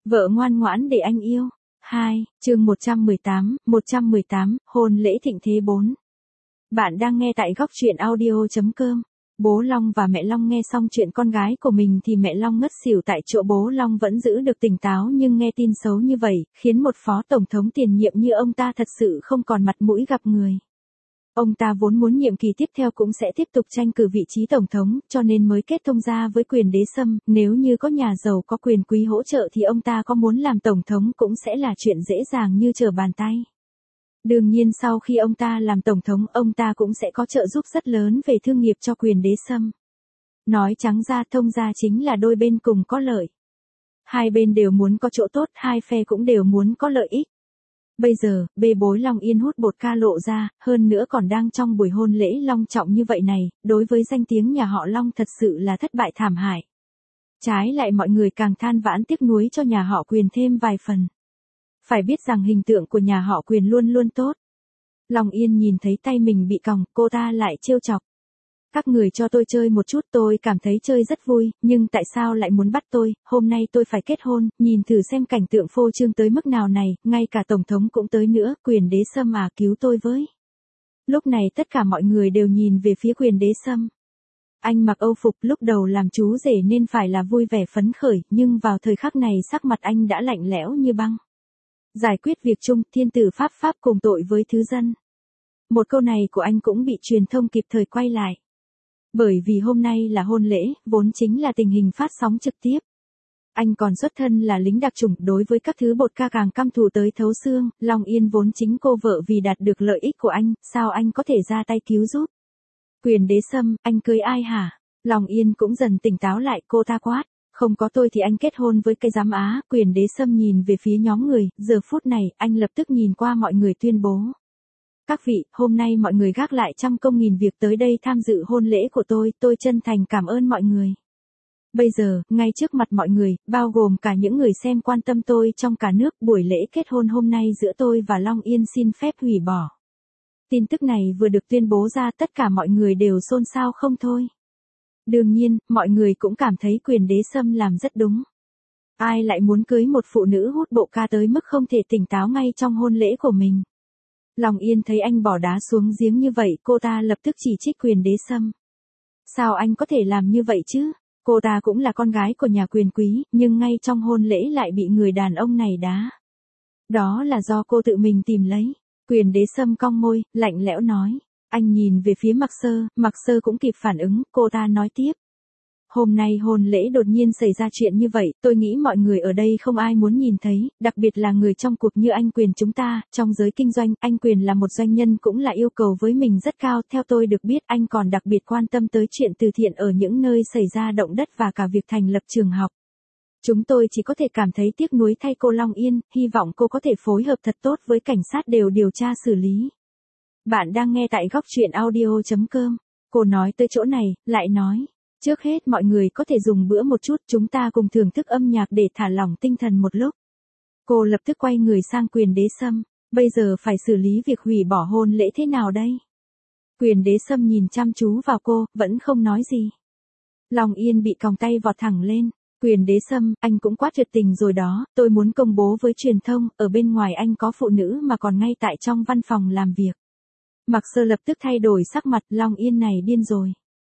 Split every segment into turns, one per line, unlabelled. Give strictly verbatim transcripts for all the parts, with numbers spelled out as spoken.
Vợ ngoan ngoãn để anh yêu. hai, chương một trăm mười tám, một trăm mười tám, hôn lễ thịnh thế bốn. Bạn đang nghe tại góc truyện audio chấm com. Bố Long và mẹ Long nghe xong chuyện con gái của mình thì mẹ Long ngất xỉu tại chỗ, bố Long vẫn giữ được tỉnh táo nhưng nghe tin xấu như vậy, khiến một phó tổng thống tiền nhiệm như ông ta thật sự không còn mặt mũi gặp người. Ông ta vốn muốn nhiệm kỳ tiếp theo cũng sẽ tiếp tục tranh cử vị trí tổng thống, cho nên mới kết thông gia với quyền đế sâm, nếu như có nhà giàu có quyền quý hỗ trợ thì ông ta có muốn làm tổng thống cũng sẽ là chuyện dễ dàng như trở bàn tay. Đương nhiên sau khi ông ta làm tổng thống, ông ta cũng sẽ có trợ giúp rất lớn về thương nghiệp cho quyền đế sâm. Nói trắng ra, thông gia chính là đôi bên cùng có lợi. Hai bên đều muốn có chỗ tốt, hai phe cũng đều muốn có lợi ích. Bây giờ, bê bối Long Yên hút bột ca lộ ra, hơn nữa còn đang trong buổi hôn lễ long trọng như vậy này, đối với danh tiếng nhà họ Long thật sự là thất bại thảm hại. Trái lại mọi người càng than vãn tiếc nuối cho nhà họ Quyền thêm vài phần. Phải biết rằng hình tượng của nhà họ Quyền luôn luôn tốt. Long Yên nhìn thấy tay mình bị còng, cô ta lại trêu chọc. Các người cho tôi chơi một chút, tôi cảm thấy chơi rất vui, nhưng tại sao lại muốn bắt tôi, hôm nay tôi phải kết hôn, nhìn thử xem cảnh tượng phô trương tới mức nào này, ngay cả tổng thống cũng tới nữa, quyền đế sâm à, cứu tôi với. Lúc này tất cả mọi người đều nhìn về phía quyền đế sâm. Anh mặc âu phục, lúc đầu làm chú rể nên phải là vui vẻ phấn khởi, nhưng vào thời khắc này sắc mặt anh đã lạnh lẽo như băng. Giải quyết việc chung, thiên tử pháp pháp cùng tội với thứ dân. Một câu này của anh cũng bị truyền thông kịp thời quay lại. Bởi vì hôm nay là hôn lễ, vốn chính là tình hình phát sóng trực tiếp. Anh còn xuất thân là lính đặc chủng, đối với các thứ bột ca càng căm thù tới thấu xương, Long Yên vốn chính cô vợ vì đạt được lợi ích của anh, sao anh có thể ra tay cứu giúp? Quyền đế sâm, anh cưới ai hả? Long Yên cũng dần tỉnh táo lại, cô ta quát. Không có tôi thì anh kết hôn với cái giám á, quyền đế sâm nhìn về phía nhóm người, giờ phút này, anh lập tức nhìn qua mọi người tuyên bố. Các vị, hôm nay mọi người gác lại trăm công nghìn việc tới đây tham dự hôn lễ của tôi, tôi chân thành cảm ơn mọi người. Bây giờ, ngay trước mặt mọi người, bao gồm cả những người xem quan tâm tôi trong cả nước, buổi lễ kết hôn hôm nay giữa tôi và Long Yên xin phép hủy bỏ. Tin tức này vừa được tuyên bố ra, tất cả mọi người đều xôn xao không thôi. Đương nhiên, mọi người cũng cảm thấy quyền đế sâm làm rất đúng. Ai lại muốn cưới một phụ nữ hút bộ ca tới mức không thể tỉnh táo ngay trong hôn lễ của mình. Long Yên thấy anh bỏ đá xuống giếng như vậy, cô ta lập tức chỉ trích quyền đế sâm. Sao anh có thể làm như vậy chứ? Cô ta cũng là con gái của nhà quyền quý, nhưng ngay trong hôn lễ lại bị người đàn ông này đá. Đó là do cô tự mình tìm lấy. Quyền đế sâm cong môi, lạnh lẽo nói. Anh nhìn về phía Mạc Sơ, Mạc Sơ cũng kịp phản ứng, cô ta nói tiếp. Hôm nay hôn lễ đột nhiên xảy ra chuyện như vậy, tôi nghĩ mọi người ở đây không ai muốn nhìn thấy, đặc biệt là người trong cuộc như anh Quyền chúng ta, trong giới kinh doanh, anh Quyền là một doanh nhân cũng là yêu cầu với mình rất cao, theo tôi được biết anh còn đặc biệt quan tâm tới chuyện từ thiện ở những nơi xảy ra động đất và cả việc thành lập trường học. Chúng tôi chỉ có thể cảm thấy tiếc nuối thay cô Long Yên, hy vọng cô có thể phối hợp thật tốt với cảnh sát đều điều tra xử lý. Bạn đang nghe tại góc truyện audio chấm com. Cô nói tới chỗ này, lại nói. Trước hết mọi người có thể dùng bữa một chút, chúng ta cùng thưởng thức âm nhạc để thả lỏng tinh thần một lúc. Cô lập tức quay người sang quyền đế sâm. Bây giờ phải xử lý việc hủy bỏ hôn lễ thế nào đây? Quyền đế sâm nhìn chăm chú vào cô, vẫn không nói gì. Long Yên bị còng tay vọt thẳng lên. Quyền đế sâm, anh cũng quá tuyệt tình rồi đó, tôi muốn công bố với truyền thông, ở bên ngoài anh có phụ nữ mà còn ngay tại trong văn phòng làm việc. Mạc Sơ lập tức thay đổi sắc mặt, Long Yên này điên rồi.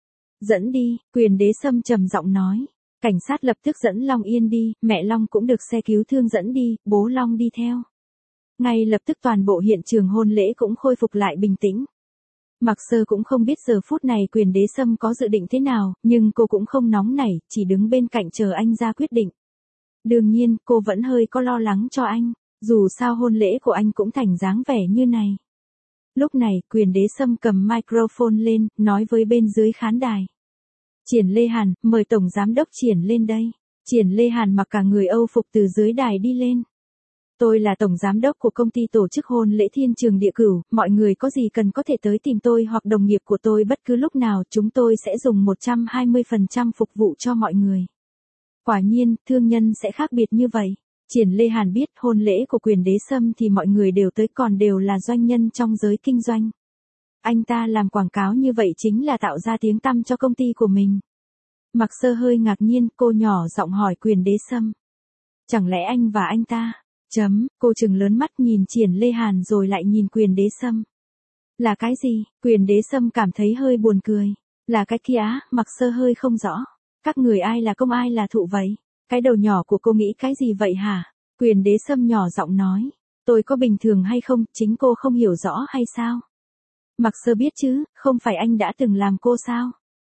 Dẫn đi, quyền đế sâm trầm giọng nói. Cảnh sát lập tức dẫn Long Yên đi, mẹ Long cũng được xe cứu thương dẫn đi, bố Long đi theo. Ngay lập tức toàn bộ hiện trường hôn lễ cũng khôi phục lại bình tĩnh. Mạc Sơ cũng không biết giờ phút này quyền đế sâm có dự định thế nào, nhưng cô cũng không nóng nảy, chỉ đứng bên cạnh chờ anh ra quyết định. Đương nhiên, cô vẫn hơi có lo lắng cho anh, dù sao hôn lễ của anh cũng thành dáng vẻ như này. Lúc này, quyền đế sâm cầm microphone lên, nói với bên dưới khán đài. Triển Lê Hàn, mời Tổng Giám đốc Triển lên đây. Triển Lê Hàn mặc cả người Âu phục từ dưới đài đi lên. Tôi là Tổng Giám đốc của công ty tổ chức hôn lễ Thiên Trường Địa Cửu, mọi người có gì cần có thể tới tìm tôi hoặc đồng nghiệp của tôi bất cứ lúc nào, chúng tôi sẽ dùng một trăm hai mươi phần trăm phục vụ cho mọi người. Quả nhiên, thương nhân sẽ khác biệt như vậy. Triển Lê Hàn biết hôn lễ của quyền đế sâm thì mọi người đều tới, còn đều là doanh nhân trong giới kinh doanh. Anh ta làm quảng cáo như vậy chính là tạo ra tiếng tăm cho công ty của mình. Mạc Sơ hơi ngạc nhiên, cô nhỏ giọng hỏi quyền đế sâm. Chẳng lẽ anh và anh ta? Chấm, cô trừng lớn mắt nhìn Triển Lê Hàn rồi lại nhìn Quyền Đế Sâm. Là cái gì? Quyền Đế Sâm cảm thấy hơi buồn cười. Là cái kia á, Mặc Sơ hơi không rõ. Các người ai là công ai là thụ vậy? Cái đầu nhỏ của cô nghĩ cái gì vậy hả? Quyền Đế Sâm nhỏ giọng nói. Tôi có bình thường hay không, chính cô không hiểu rõ hay sao? Mặc Sơ biết chứ, không phải anh đã từng làm cô sao?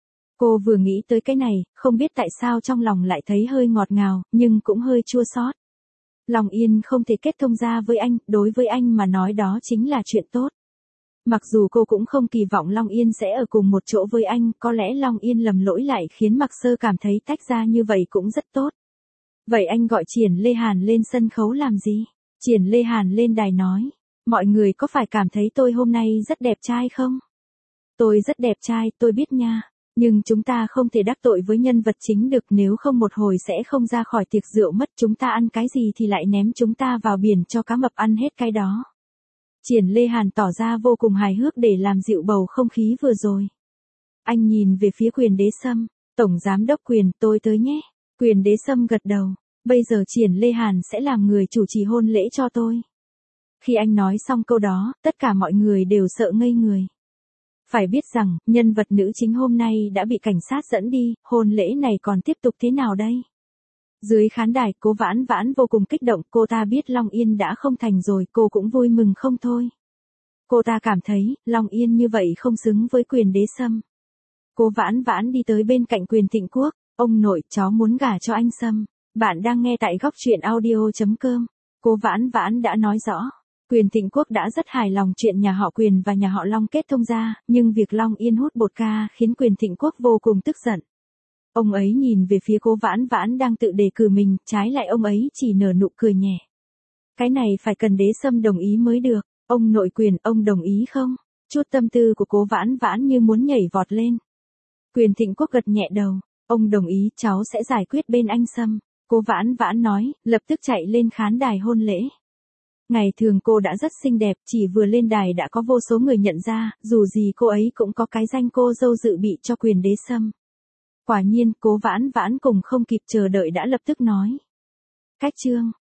Cô vừa nghĩ tới cái này, không biết tại sao trong lòng lại thấy hơi ngọt ngào, nhưng cũng hơi chua xót. Long Yên không thể kết thông ra với anh, đối với anh mà nói đó chính là chuyện tốt. Mặc dù cô cũng không kỳ vọng Long Yên sẽ ở cùng một chỗ với anh, có lẽ Long Yên lầm lỗi lại khiến Mặc Sơ cảm thấy tách ra như vậy cũng rất tốt. Vậy anh gọi Triển Lê Hàn lên sân khấu làm gì? Triển Lê Hàn lên đài nói. Mọi người có phải cảm thấy tôi hôm nay rất đẹp trai không? Tôi rất đẹp trai, tôi biết nha. Nhưng chúng ta không thể đắc tội với nhân vật chính được, nếu không một hồi sẽ không ra khỏi tiệc rượu mất. Chúng ta ăn cái gì thì lại ném chúng ta vào biển cho cá mập ăn hết cái đó. Triển Lê Hàn tỏ ra vô cùng hài hước để làm dịu bầu không khí vừa rồi. Anh nhìn về phía Quyền Đế Sâm. Tổng giám đốc Quyền, tôi tới nhé. Quyền Đế Sâm gật đầu. Bây giờ Triển Lê Hàn sẽ làm người chủ trì hôn lễ cho tôi. Khi anh nói xong câu đó, tất cả mọi người đều sợ ngây người. Phải biết rằng, nhân vật nữ chính hôm nay đã bị cảnh sát dẫn đi, hôn lễ này còn tiếp tục thế nào đây? Dưới khán đài, Cố Vãn Vãn vô cùng kích động, cô ta biết Long Yên đã không thành rồi, cô cũng vui mừng không thôi. Cô ta cảm thấy, Long Yên như vậy không xứng với Quyền Đế Sâm. Cố Vãn Vãn đi tới bên cạnh Quyền Thịnh Quốc, ông nội, cháu muốn gả cho anh Sâm. Bạn đang nghe tại góc truyện audio chấm com. Cố Vãn Vãn đã nói rõ. Quyền Thịnh Quốc đã rất hài lòng chuyện nhà họ Quyền và nhà họ Long kết thông ra, nhưng việc Long Yên hút bột ca khiến Quyền Thịnh Quốc vô cùng tức giận. Ông ấy nhìn về phía Cố Vãn Vãn đang tự đề cử mình, trái lại ông ấy chỉ nở nụ cười nhẹ. Cái này phải cần Đế Sâm đồng ý mới được. Ông nội Quyền, ông đồng ý không? Chút tâm tư của Cố Vãn Vãn như muốn nhảy vọt lên. Quyền Thịnh Quốc gật nhẹ đầu. Ông đồng ý, cháu sẽ giải quyết bên anh Sâm. Cố Vãn Vãn nói, lập tức chạy lên khán đài hôn lễ. Ngày thường cô đã rất xinh đẹp, chỉ vừa lên đài đã có vô số người nhận ra, dù gì cô ấy cũng có cái danh cô dâu dự bị cho Quyền Đế Sâm. Quả nhiên, Cố Vãn Vãn cùng không kịp chờ đợi đã lập tức nói. Cách chương.